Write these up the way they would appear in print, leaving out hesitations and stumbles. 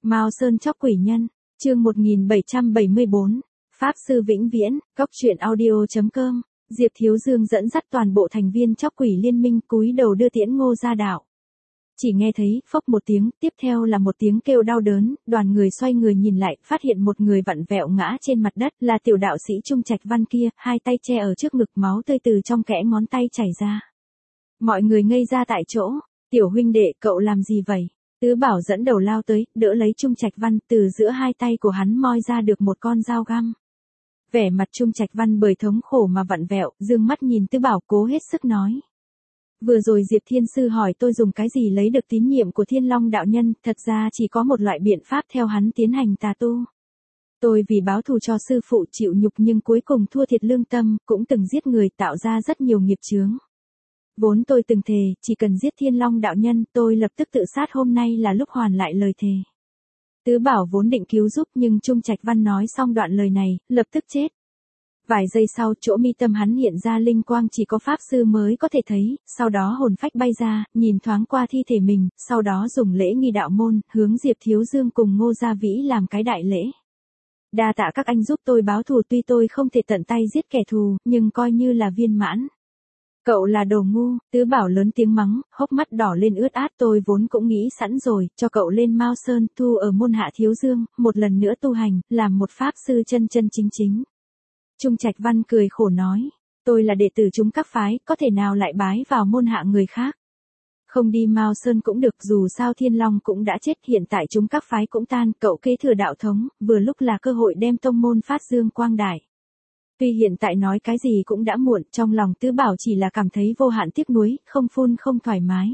Mao Sơn chóc quỷ nhân, chương 1774, Pháp Sư Vĩnh Viễn, Góc Chuyện Audio.com, Diệp Thiếu Dương dẫn dắt toàn bộ thành viên chóc quỷ liên minh cúi đầu đưa tiễn Ngô Gia Đạo. Chỉ nghe thấy, phốc một tiếng, tiếp theo là một tiếng kêu đau đớn, đoàn người xoay người nhìn lại, phát hiện một người vặn vẹo ngã trên mặt đất, là tiểu đạo sĩ Trung Trạch Văn kia, hai tay che ở trước ngực, máu tươi từ trong kẽ ngón tay chảy ra. Mọi người ngây ra tại chỗ, tiểu huynh đệ, cậu làm gì vậy? Tứ Bảo dẫn đầu lao tới, đỡ lấy Trung Trạch Văn, từ giữa hai tay của hắn moi ra được một con dao găm. Vẻ mặt Trung Trạch Văn bởi thống khổ mà vặn vẹo, dương mắt nhìn Tứ Bảo cố hết sức nói. Vừa rồi Diệp Thiên Sư hỏi tôi dùng cái gì lấy được tín nhiệm của Thiên Long đạo nhân, thật ra chỉ có một loại biện pháp theo hắn tiến hành tà tu. Tôi vì báo thù cho sư phụ chịu nhục nhưng cuối cùng thua thiệt lương tâm, cũng từng giết người tạo ra rất nhiều nghiệp chướng. Vốn tôi từng thề, chỉ cần giết Thiên Long đạo nhân, tôi lập tức tự sát, hôm nay là lúc hoàn lại lời thề. Tứ Bảo vốn định cứu giúp nhưng Trung Trạch Văn nói xong đoạn lời này, lập tức chết. Vài giây sau, chỗ mi tâm hắn hiện ra linh quang chỉ có Pháp Sư mới có thể thấy, sau đó hồn phách bay ra, nhìn thoáng qua thi thể mình, sau đó dùng lễ nghi đạo môn, hướng Diệp Thiếu Dương cùng Ngô Gia Vĩ làm cái đại lễ. Đa tạ các anh giúp tôi báo thù, tuy tôi không thể tận tay giết kẻ thù, nhưng coi như là viên mãn. Cậu là đồ ngu, Tứ Bảo lớn tiếng mắng, hốc mắt đỏ lên ướt át, tôi vốn cũng nghĩ sẵn rồi, cho cậu lên Mao Sơn tu ở môn Hạ Thiếu Dương, một lần nữa tu hành, làm một Pháp Sư chân chân chính chính. Trung Trạch Văn cười khổ nói, tôi là đệ tử chúng các phái, có thể nào lại bái vào môn hạ người khác. Không đi Mao Sơn cũng được, dù sao Thiên Long cũng đã chết, hiện tại chúng các phái cũng tan, cậu kế thừa đạo thống, vừa lúc là cơ hội đem tông môn phát dương quang đại. Tuy hiện tại nói cái gì cũng đã muộn, trong lòng Tứ Bảo chỉ là cảm thấy vô hạn tiếc nuối, không phun không thoải mái.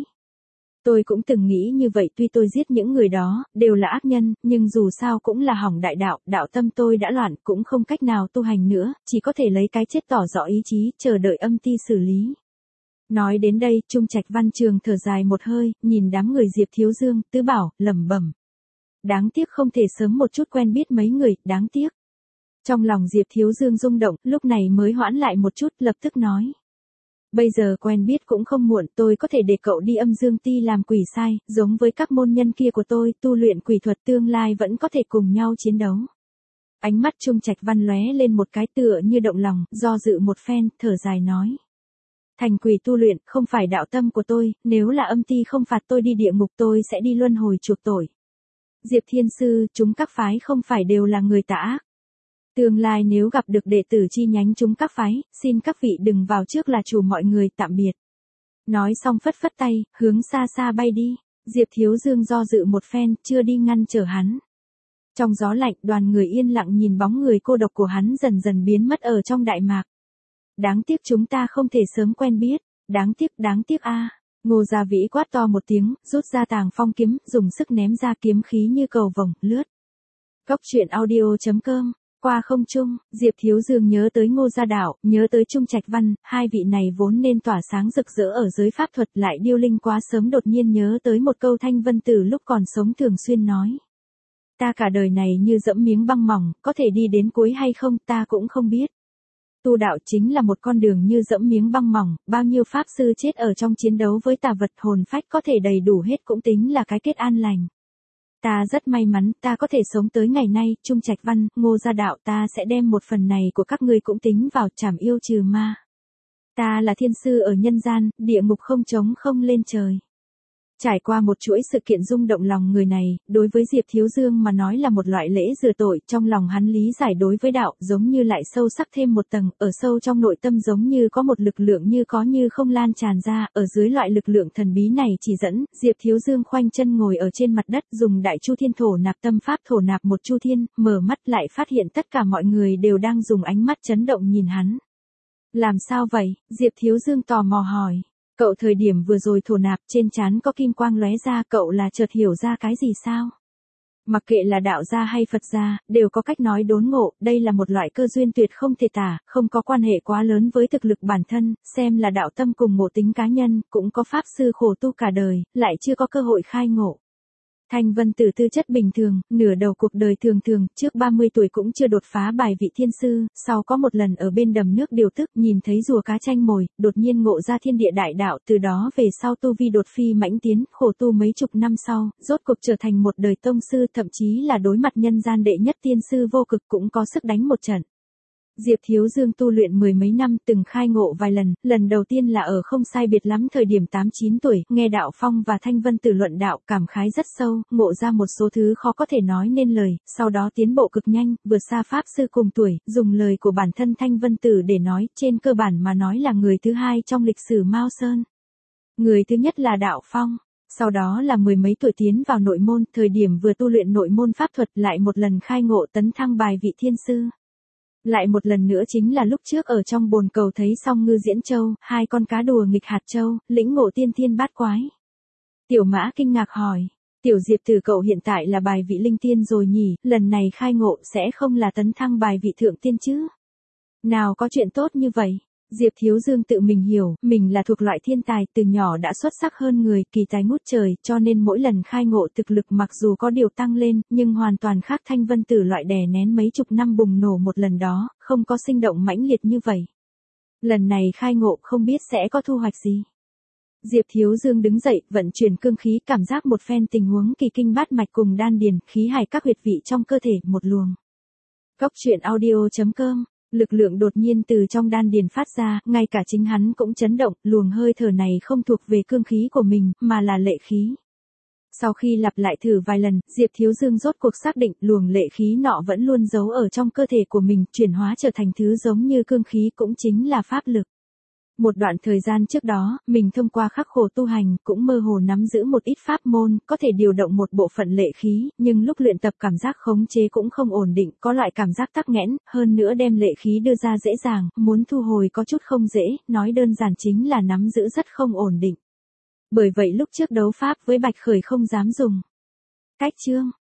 Tôi cũng từng nghĩ như vậy, tuy tôi giết những người đó, đều là ác nhân, nhưng dù sao cũng là hỏng đại đạo, đạo tâm tôi đã loạn, cũng không cách nào tu hành nữa, chỉ có thể lấy cái chết tỏ rõ ý chí, chờ đợi âm ti xử lý. Nói đến đây, Trung Trạch Văn trường thở dài một hơi, nhìn đám người Diệp Thiếu Dương, Tứ Bảo, lẩm bẩm. Đáng tiếc không thể sớm một chút quen biết mấy người, đáng tiếc. Trong lòng Diệp Thiếu Dương rung động, lúc này mới hoãn lại một chút, lập tức nói. Bây giờ quen biết cũng không muộn, tôi có thể để cậu đi Âm Dương Ti làm quỷ sai, giống với các môn nhân kia của tôi, tu luyện quỷ thuật, tương lai vẫn có thể cùng nhau chiến đấu. Ánh mắt Trung Trạch Văn lóe lên một cái, tựa như động lòng, do dự một phen, thở dài nói. Thành quỷ tu luyện, không phải đạo tâm của tôi, nếu là âm ti không phạt tôi đi địa ngục, tôi sẽ đi luân hồi chuộc tội. Diệp Thiên Sư, chúng các phái không phải đều là người tà ác. Tương lai nếu gặp được đệ tử chi nhánh chúng các phái, xin các vị đừng vào trước là chủ, mọi người tạm biệt. Nói xong phất phất tay, hướng xa xa bay đi. Diệp Thiếu Dương do dự một phen, chưa đi ngăn trở hắn. Trong gió lạnh, đoàn người yên lặng nhìn bóng người cô độc của hắn dần dần biến mất ở trong đại mạc. Đáng tiếc chúng ta không thể sớm quen biết, đáng tiếc a. Ngô Gia Vĩ quát to một tiếng, rút ra Tàng Phong kiếm, dùng sức ném ra, kiếm khí như cầu vồng, lướt. Góc Chuyện Audio.com. Qua không trung, Diệp Thiếu Dương nhớ tới Ngô Gia Đạo, nhớ tới Trung Trạch Văn, hai vị này vốn nên tỏa sáng rực rỡ ở giới pháp thuật, lại điêu linh quá sớm, đột nhiên nhớ tới một câu Thanh Vân Tử lúc còn sống thường xuyên nói. Ta cả đời này như dẫm miếng băng mỏng, có thể đi đến cuối hay không, ta cũng không biết. Tu đạo chính là một con đường như dẫm miếng băng mỏng, bao nhiêu Pháp Sư chết ở trong chiến đấu với tà vật, hồn phách có thể đầy đủ hết cũng tính là cái kết an lành. Ta rất may mắn, ta có thể sống tới ngày nay, Trung Trạch Văn, Ngô Gia Đạo, ta sẽ đem một phần này của các ngươi cũng tính vào, trảm yêu trừ ma. Ta là thiên sư ở nhân gian, địa ngục không trống không lên trời. Trải qua một chuỗi sự kiện rung động lòng người này, đối với Diệp Thiếu Dương mà nói là một loại lễ rửa tội, trong lòng hắn lý giải đối với đạo, giống như lại sâu sắc thêm một tầng, ở sâu trong nội tâm giống như có một lực lượng như có như không lan tràn ra, ở dưới loại lực lượng thần bí này chỉ dẫn, Diệp Thiếu Dương khoanh chân ngồi ở trên mặt đất, dùng Đại Chu Thiên Thổ Nạp tâm pháp thổ nạp một chu thiên, mở mắt lại phát hiện tất cả mọi người đều đang dùng ánh mắt chấn động nhìn hắn. Làm sao vậy? Diệp Thiếu Dương tò mò hỏi. Cậu thời điểm vừa rồi thổ nạp, trên trán có kim quang lóe ra, cậu là chợt hiểu ra cái gì sao? Mặc kệ là đạo gia hay Phật gia, đều có cách nói đốn ngộ, đây là một loại cơ duyên tuyệt không thể tả, không có quan hệ quá lớn với thực lực bản thân, xem là đạo tâm cùng ngộ tính cá nhân, cũng có Pháp Sư khổ tu cả đời, lại chưa có cơ hội khai ngộ. Thanh Vân Tử tư chất bình thường, nửa đầu cuộc đời thường thường, trước 30 tuổi cũng chưa đột phá bài vị thiên sư, sau có một lần ở bên đầm nước điều tức nhìn thấy rùa cá chanh mồi, đột nhiên ngộ ra thiên địa đại đạo, từ đó về sau tu vi đột phi mãnh tiến, khổ tu mấy chục năm sau, rốt cuộc trở thành một đời tông sư, thậm chí là đối mặt nhân gian đệ nhất tiên sư vô cực cũng có sức đánh một trận. Diệp Thiếu Dương tu luyện mười mấy năm, từng khai ngộ vài lần, lần đầu tiên là ở không sai biệt lắm thời điểm 8-9 tuổi, nghe Đạo Phong và Thanh Vân Tử luận đạo, cảm khái rất sâu, ngộ ra một số thứ khó có thể nói nên lời, sau đó tiến bộ cực nhanh, vượt xa pháp sư cùng tuổi, dùng lời của bản thân Thanh Vân Tử để nói, trên cơ bản mà nói là người thứ hai trong lịch sử Mao Sơn. Người thứ nhất là Đạo Phong. Sau đó là mười mấy tuổi tiến vào nội môn, thời điểm vừa tu luyện nội môn pháp thuật lại một lần khai ngộ tấn thăng bài vị thiên sư. Lại một lần nữa chính là lúc trước ở trong bồn cầu thấy Song Ngư Diễn Châu, hai con cá đùa nghịch hạt châu, lĩnh ngộ tiên thiên bát quái. Tiểu Mã kinh ngạc hỏi, Tiểu Diệp Tử cậu hiện tại là bài vị linh tiên rồi nhỉ, lần này khai ngộ sẽ không là tấn thăng bài vị thượng tiên chứ? Nào có chuyện tốt như vậy? Diệp Thiếu Dương tự mình hiểu, mình là thuộc loại thiên tài, từ nhỏ đã xuất sắc hơn người, kỳ tài ngút trời, cho nên mỗi lần khai ngộ thực lực mặc dù có điều tăng lên, nhưng hoàn toàn khác Thanh Vân Tử loại đè nén mấy chục năm bùng nổ một lần đó, không có sinh động mãnh liệt như vậy. Lần này khai ngộ không biết sẽ có thu hoạch gì. Diệp Thiếu Dương đứng dậy, vận chuyển cương khí, cảm giác một phen tình huống kỳ kinh bát mạch cùng đan điền, khí hải các huyệt vị trong cơ thể, một luồng. Cốc truyện audio.com. Lực lượng đột nhiên từ trong đan điền phát ra, ngay cả chính hắn cũng chấn động, luồng hơi thở này không thuộc về cương khí của mình, mà là lệ khí. Sau khi lặp lại thử vài lần, Diệp Thiếu Dương rốt cuộc xác định luồng lệ khí nọ vẫn luôn giấu ở trong cơ thể của mình, chuyển hóa trở thành thứ giống như cương khí cũng chính là pháp lực. Một đoạn thời gian trước đó, mình thông qua khắc khổ tu hành, cũng mơ hồ nắm giữ một ít pháp môn, có thể điều động một bộ phận lệ khí, nhưng lúc luyện tập cảm giác khống chế cũng không ổn định, có loại cảm giác tắc nghẽn, hơn nữa đem lệ khí đưa ra dễ dàng, muốn thu hồi có chút không dễ, nói đơn giản chính là nắm giữ rất không ổn định. Bởi vậy lúc trước đấu pháp với Bạch Khởi không dám dùng. Cách chương